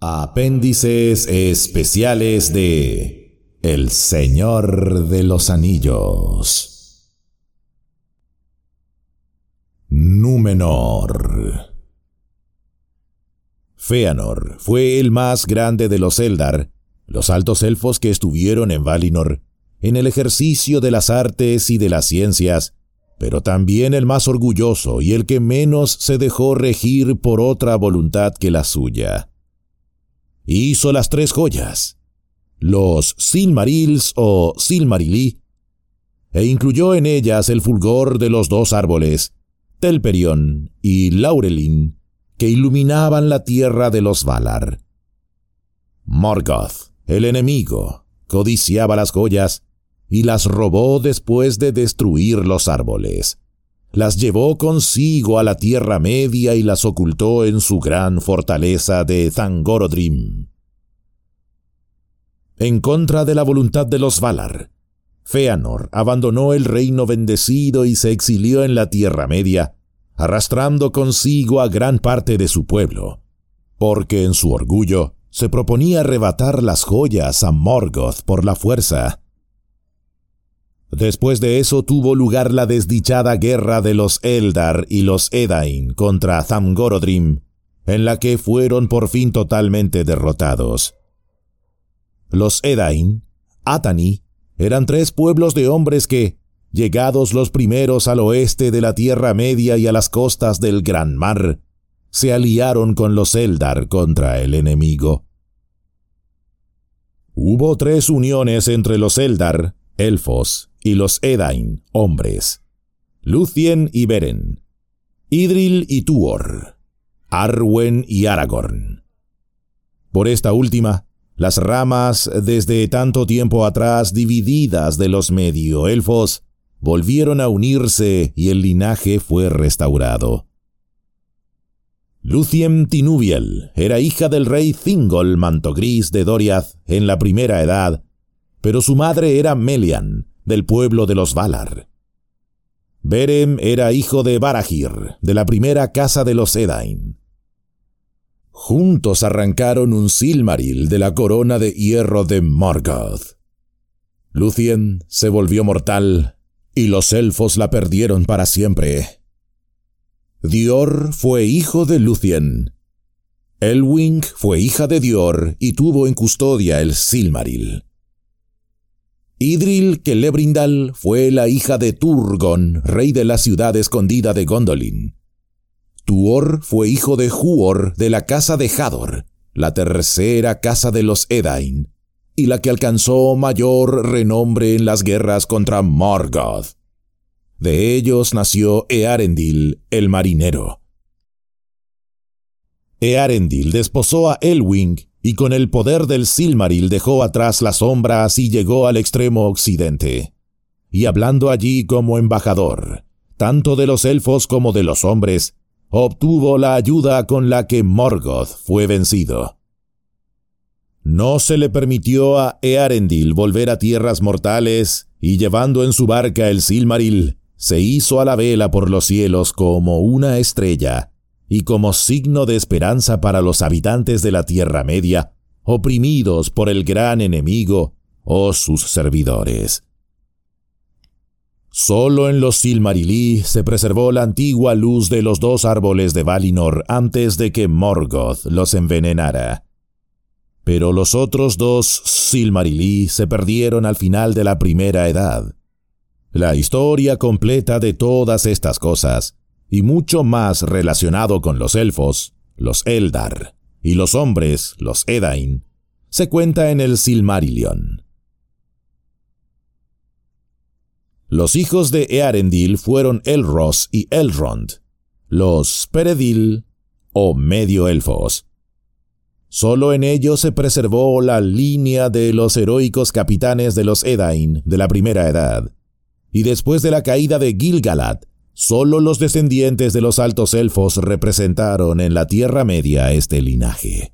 Apéndices especiales de El Señor de los Anillos. Númenor. Fëanor fue el más grande de los Eldar, los altos elfos que estuvieron en Valinor, en el ejercicio de las artes y de las ciencias, pero también el más orgulloso y el que menos se dejó regir por otra voluntad que la suya. Hizo las 3 joyas, los Silmarils o Silmarili, e incluyó en ellas el fulgor de los 2 árboles, Telperion y Laurelin, que iluminaban la tierra de los Valar. Morgoth, el enemigo, codiciaba las joyas y las robó después de destruir los árboles. Las llevó consigo a la Tierra Media y las ocultó en su gran fortaleza de Thangorodrim. En contra de la voluntad de los Valar, Fëanor abandonó el reino bendecido y se exilió en la Tierra Media, arrastrando consigo a gran parte de su pueblo, porque en su orgullo se proponía arrebatar las joyas a Morgoth por la fuerza. Después de eso tuvo lugar la desdichada guerra de los Eldar y los Edain contra Thangorodrim, en la que fueron por fin totalmente derrotados. Los Edain, Atani, eran 3 pueblos de hombres que, llegados los primeros al oeste de la Tierra Media y a las costas del Gran Mar, se aliaron con los Eldar contra el enemigo. Hubo 3 uniones entre los Eldar, elfos, y los Edain, hombres: Lúthien y Beren, Idril y Tuor, Arwen y Aragorn. Por esta última, las ramas desde tanto tiempo atrás divididas de los medio-elfos volvieron a unirse y el linaje fue restaurado. Lúthien Tinuviel era hija del rey Thingol Mantogris de Doriath en la Primera Edad, pero su madre era Melian, del pueblo de los Valar. Beren era hijo de Barahir, de la primera casa de los Edain. Juntos arrancaron un Silmaril de la corona de hierro de Morgoth. Lúthien se volvió mortal, y los elfos la perdieron para siempre. Dior fue hijo de Lúthien. Elwing fue hija de Dior y tuvo en custodia el Silmaril. Idril Celebrindal fue la hija de Turgon, rey de la ciudad escondida de Gondolin. Tuor fue hijo de Huor de la casa de Hador, la tercera casa de los Edain, y la que alcanzó mayor renombre en las guerras contra Morgoth. De ellos nació Eärendil, el marinero. Eärendil desposó a Elwing, y con el poder del Silmaril dejó atrás las sombras y llegó al extremo occidente. Y hablando allí como embajador, tanto de los elfos como de los hombres, obtuvo la ayuda con la que Morgoth fue vencido. No se le permitió a Eärendil volver a tierras mortales, y llevando en su barca el Silmaril, se hizo a la vela por los cielos como una estrella, y como signo de esperanza para los habitantes de la Tierra Media, oprimidos por el gran enemigo o sus servidores. Solo en los Silmarili se preservó la antigua luz de los 2 árboles de Valinor antes de que Morgoth los envenenara. Pero los otros 2 Silmarili se perdieron al final de la Primera Edad. La historia completa de todas estas cosas, y mucho más relacionado con los elfos, los Eldar, y los hombres, los Edain, se cuenta en el Silmarillion. Los hijos de Eärendil fueron Elros y Elrond, los Peredil o medio elfos. Solo en ellos se preservó la línea de los heroicos capitanes de los Edain de la Primera Edad, y después de la caída de Gil-galad, solo los descendientes de los altos elfos representaron en la Tierra Media este linaje.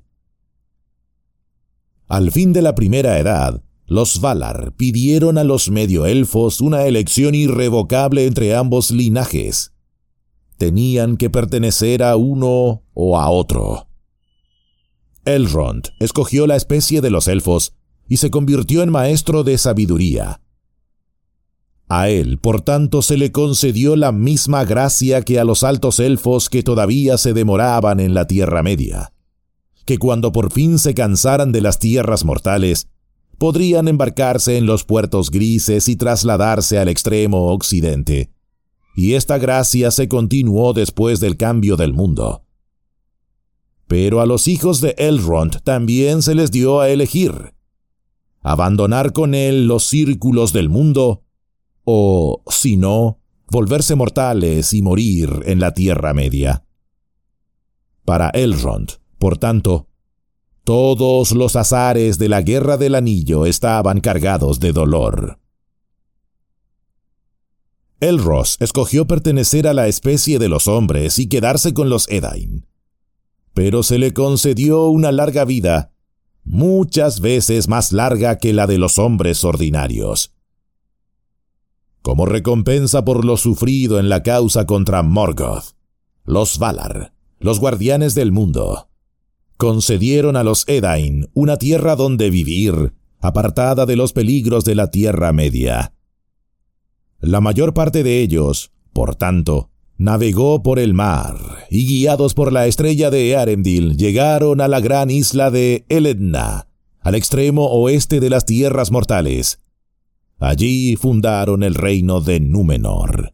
Al fin de la Primera Edad, los Valar pidieron a los medioelfos una elección irrevocable entre ambos linajes. Tenían que pertenecer a uno o a otro. Elrond escogió la especie de los elfos y se convirtió en maestro de sabiduría. A él, por tanto, se le concedió la misma gracia que a los altos elfos que todavía se demoraban en la Tierra Media, que cuando por fin se cansaran de las tierras mortales, podrían embarcarse en los puertos grises y trasladarse al extremo occidente. Y esta gracia se continuó después del cambio del mundo. Pero a los hijos de Elrond también se les dio a elegir: abandonar con él los círculos del mundo, o, si no, volverse mortales y morir en la Tierra Media. Para Elrond, por tanto, todos los azares de la Guerra del Anillo estaban cargados de dolor. Elros escogió pertenecer a la especie de los hombres y quedarse con los Edain, pero se le concedió una larga vida, muchas veces más larga que la de los hombres ordinarios. Como recompensa por lo sufrido en la causa contra Morgoth, los Valar, los guardianes del mundo, concedieron a los Edain una tierra donde vivir, apartada de los peligros de la Tierra Media. La mayor parte de ellos, por tanto, navegó por el mar, y guiados por la estrella de Eärendil, llegaron a la gran isla de Eledna, al extremo oeste de las tierras mortales. Allí fundaron el reino de Númenor.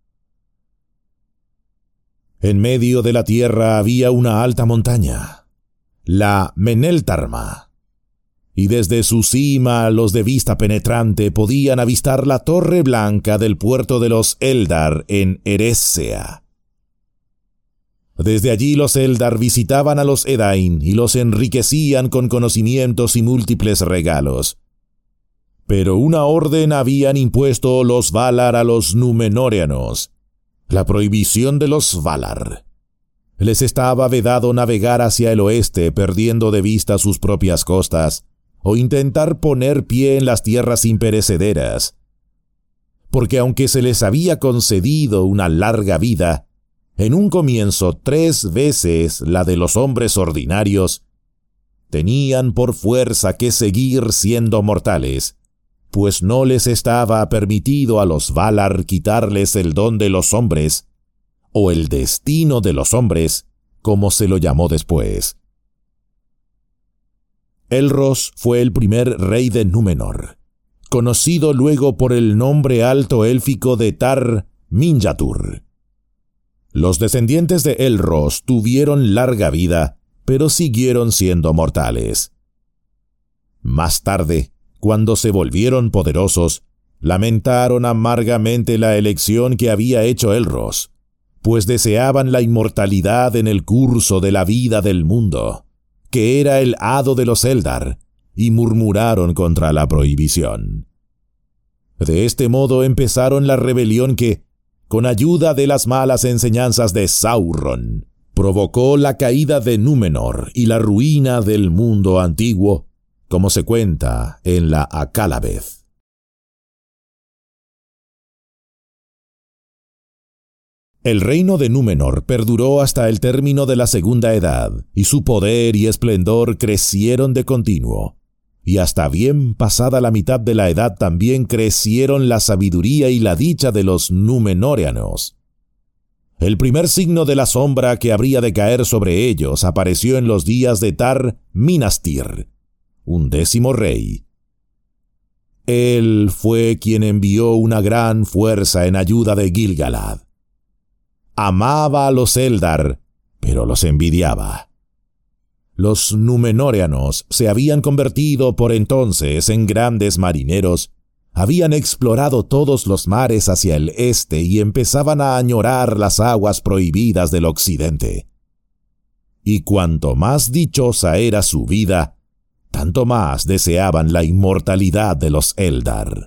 En medio de la tierra había una alta montaña, la Meneltarma, y desde su cima los de vista penetrante podían avistar la torre blanca del puerto de los Eldar en Eressëa. Desde allí los Eldar visitaban a los Edain y los enriquecían con conocimientos y múltiples regalos. Pero una orden habían impuesto los Valar a los Númenóreanos: la prohibición de los Valar. Les estaba vedado navegar hacia el oeste perdiendo de vista sus propias costas, o intentar poner pie en las tierras imperecederas. Porque aunque se les había concedido una larga vida, en un comienzo 3 veces la de los hombres ordinarios, tenían por fuerza que seguir siendo mortales, pues no les estaba permitido a los Valar quitarles el don de los hombres, o el destino de los hombres, como se lo llamó después. Elros fue el primer rey de Númenor, conocido luego por el nombre alto élfico de Tar Minjatur. Los descendientes de Elros tuvieron larga vida, pero siguieron siendo mortales. Más tarde, cuando se volvieron poderosos, lamentaron amargamente la elección que había hecho Elros, pues deseaban la inmortalidad en el curso de la vida del mundo, que era el hado de los Eldar, y murmuraron contra la prohibición. De este modo empezaron la rebelión que, con ayuda de las malas enseñanzas de Sauron, provocó la caída de Númenor y la ruina del mundo antiguo, como se cuenta en la Akallabeth. El reino de Númenor perduró hasta el término de la Segunda Edad, y su poder y esplendor crecieron de continuo, y hasta bien pasada la mitad de la edad también crecieron la sabiduría y la dicha de los Númenóreanos. El primer signo de la sombra que habría de caer sobre ellos apareció en los días de Tar Minastir, 11º rey. Él fue quien envió una gran fuerza en ayuda de Gil-galad. Amaba a los Eldar, pero los envidiaba. Los Númenóreanos se habían convertido por entonces en grandes marineros, habían explorado todos los mares hacia el este y empezaban a añorar las aguas prohibidas del occidente. Y cuanto más dichosa era su vida, tanto más deseaban la inmortalidad de los Eldar.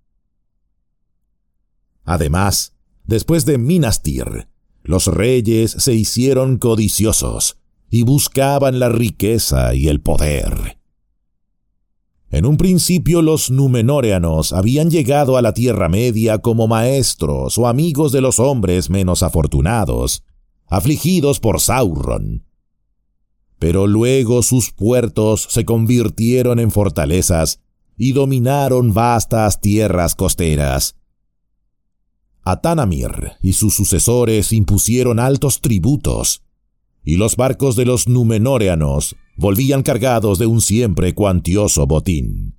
Además, después de Minastir, los reyes se hicieron codiciosos y buscaban la riqueza y el poder. En un principio los Númenóreanos habían llegado a la Tierra Media como maestros o amigos de los hombres menos afortunados, afligidos por Sauron. pero luego sus puertos se convirtieron en fortalezas y dominaron vastas tierras costeras. Atanamir y sus sucesores impusieron altos tributos, y los barcos de los númenóreanos volvían cargados de un siempre cuantioso botín.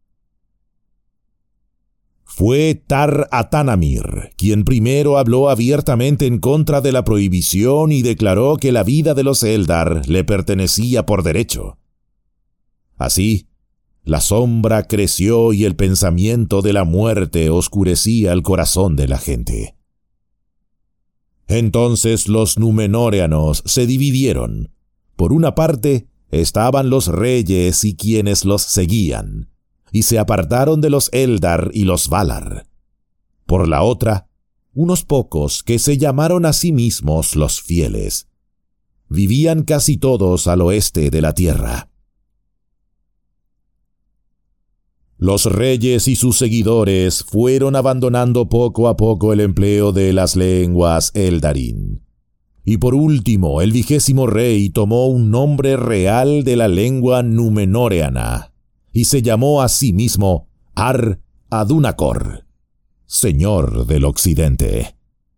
Fue Tar-Atanamir quien primero habló abiertamente en contra de la prohibición y declaró que la vida de los Eldar le pertenecía por derecho. Así, la sombra creció y el pensamiento de la muerte oscurecía el corazón de la gente. Entonces los númenóreanos se dividieron. Por una parte estaban los reyes y quienes los seguían, y se apartaron de los Eldar y los Valar. Por la otra, unos pocos que se llamaron a sí mismos los fieles. Vivían casi todos al oeste de la tierra. Los reyes y sus seguidores fueron abandonando poco a poco el empleo de las lenguas Eldarín. Y por último, el 20º rey tomó un nombre real de la lengua númenóreana, y se llamó a sí mismo Ar-Adunacor, Señor del Occidente.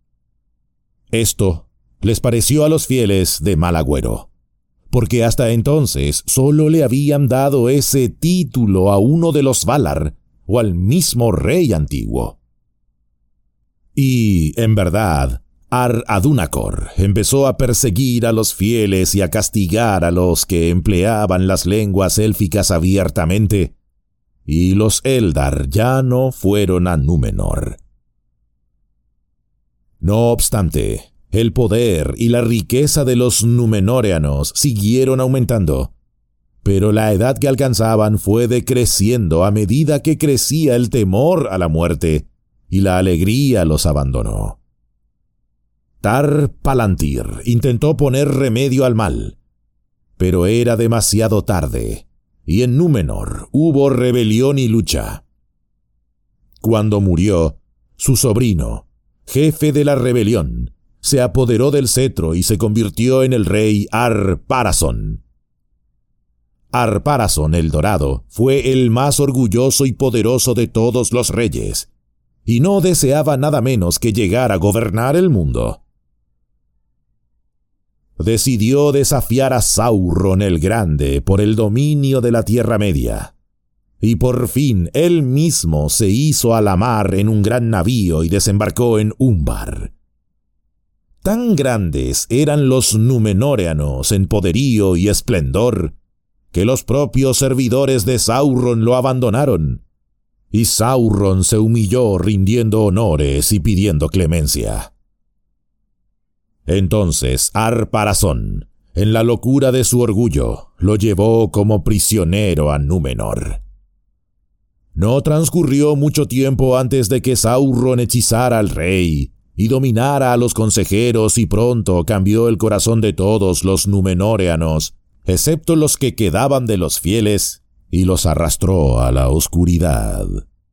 Esto les pareció a los fieles de mal agüero, porque hasta entonces solo le habían dado ese título a uno de los Valar o al mismo rey antiguo. Y, en verdad, Ar-Adunacor empezó a perseguir a los fieles y a castigar a los que empleaban las lenguas élficas abiertamente, y los Eldar ya no fueron a Númenor. No obstante, el poder y la riqueza de los númenóreanos siguieron aumentando, pero la edad que alcanzaban fue decreciendo a medida que crecía el temor a la muerte y la alegría los abandonó. Tar-Palantir intentó poner remedio al mal, pero era demasiado tarde, y en Númenor hubo rebelión y lucha. Cuando murió, su sobrino, jefe de la rebelión, se apoderó del cetro y se convirtió en el rey Ar-Pharazôn. Ar-Pharazôn el Dorado fue el más orgulloso y poderoso de todos los reyes, y no deseaba nada menos que llegar a gobernar el mundo. Decidió desafiar a Sauron el Grande por el dominio de la Tierra Media, y por fin él mismo se hizo a la mar en un gran navío y desembarcó en Umbar. Tan grandes eran los númenóreanos en poderío y esplendor, que los propios servidores de Sauron lo abandonaron, y Sauron se humilló rindiendo honores y pidiendo clemencia. Entonces Ar-Pharazôn, en la locura de su orgullo, lo llevó como prisionero a Númenor. No transcurrió mucho tiempo antes de que Sauron hechizara al rey y dominara a los consejeros, y pronto cambió el corazón de todos los númenóreanos, excepto los que quedaban de los fieles, y los arrastró a la oscuridad.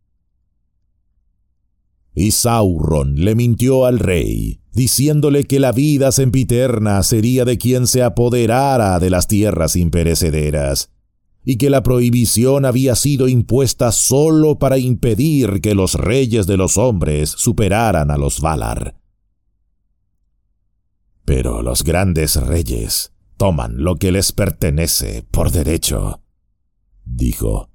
Y Sauron le mintió al rey, diciéndole que la vida sempiterna sería de quien se apoderara de las tierras imperecederas, y que la prohibición había sido impuesta solo para impedir que los reyes de los hombres superaran a los Valar. Pero los grandes reyes toman lo que les pertenece por derecho, dijo.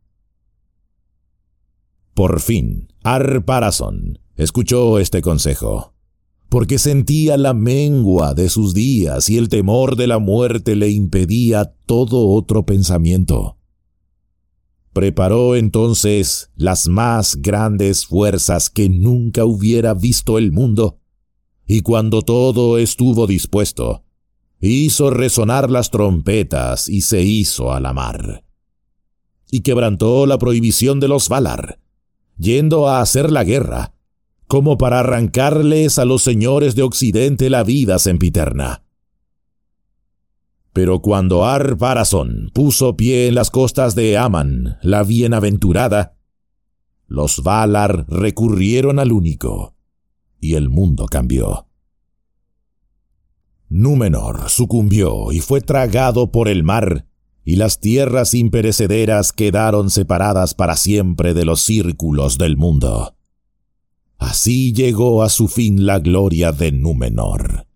Por fin, Ar-Pharazôn escuchó este consejo, porque sentía la mengua de sus días y el temor de la muerte le impedía todo otro pensamiento. Preparó entonces las más grandes fuerzas que nunca hubiera visto el mundo, y cuando todo estuvo dispuesto, hizo resonar las trompetas y se hizo a la mar. Y quebrantó la prohibición de los Valar, yendo a hacer la guerra, como para arrancarles a los señores de Occidente la vida sempiterna. Pero cuando Ar-Pharazôn puso pie en las costas de Aman, la bienaventurada, los Valar recurrieron al único, y el mundo cambió. Númenor sucumbió y fue tragado por el mar, y las tierras imperecederas quedaron separadas para siempre de los círculos del mundo. Así llegó a su fin la gloria de Númenor.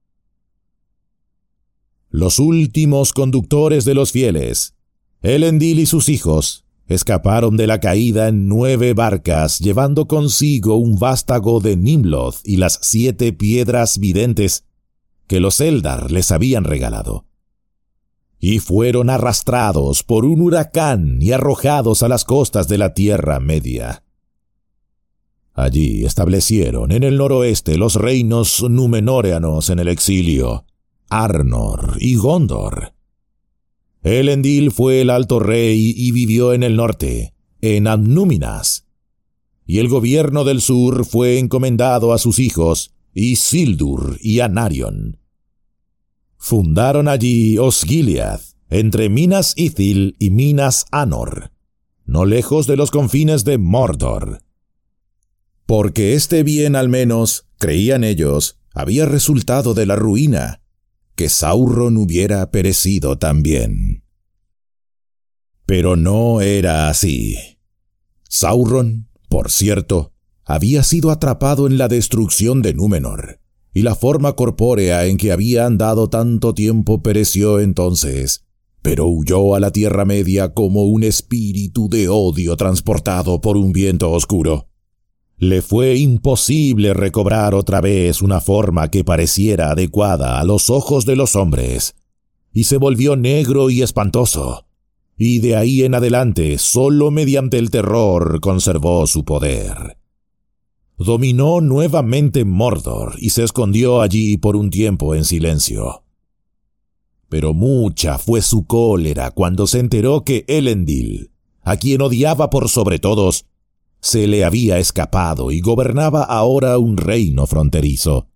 Los últimos conductores de los fieles, Elendil y sus hijos, escaparon de la caída en 9 barcas, llevando consigo un vástago de Nimloth y las 7 piedras videntes que los Eldar les habían regalado. Y fueron arrastrados por un huracán y arrojados a las costas de la Tierra Media. Allí establecieron en el noroeste los reinos númenoreanos en el exilio, Arnor y Gondor. Elendil fue el alto rey y vivió en el norte, en Annúminas, y el gobierno del sur fue encomendado a sus hijos, Isildur y Anarion. Fundaron allí Osgiliath, entre Minas Ithil y Minas Anor, no lejos de los confines de Mordor. Porque este bien al menos, creían ellos, había resultado de la ruina, que Sauron hubiera perecido también. Pero no era así. Sauron, por cierto, había sido atrapado en la destrucción de Númenor, y la forma corpórea en que había andado tanto tiempo pereció entonces, pero huyó a la Tierra Media como un espíritu de odio transportado por un viento oscuro. Le fue imposible recobrar otra vez una forma que pareciera adecuada a los ojos de los hombres, y se volvió negro y espantoso, y de ahí en adelante solo mediante el terror conservó su poder. Dominó nuevamente Mordor y se escondió allí por un tiempo en silencio. Pero mucha fue su cólera cuando se enteró que Elendil, a quien odiaba por sobre todos, se le había escapado y gobernaba ahora un reino fronterizo.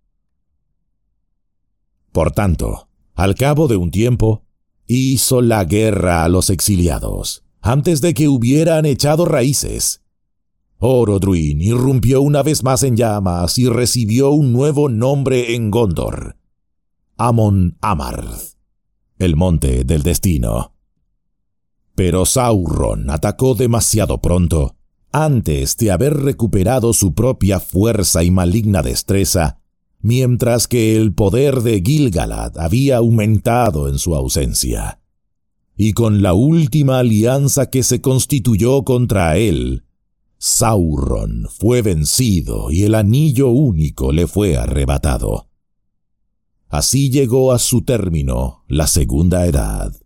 Por tanto, al cabo de un tiempo, hizo la guerra a los exiliados, antes de que hubieran echado raíces. Orodruin irrumpió una vez más en llamas y recibió un nuevo nombre en Gondor: Amon Amarth, el monte del destino. Pero Sauron atacó demasiado pronto, antes de haber recuperado su propia fuerza y maligna destreza, mientras que el poder de Gil-galad había aumentado en su ausencia. Y con la última alianza que se constituyó contra él, Sauron fue vencido y el anillo único le fue arrebatado. Así llegó a su término la Segunda Edad.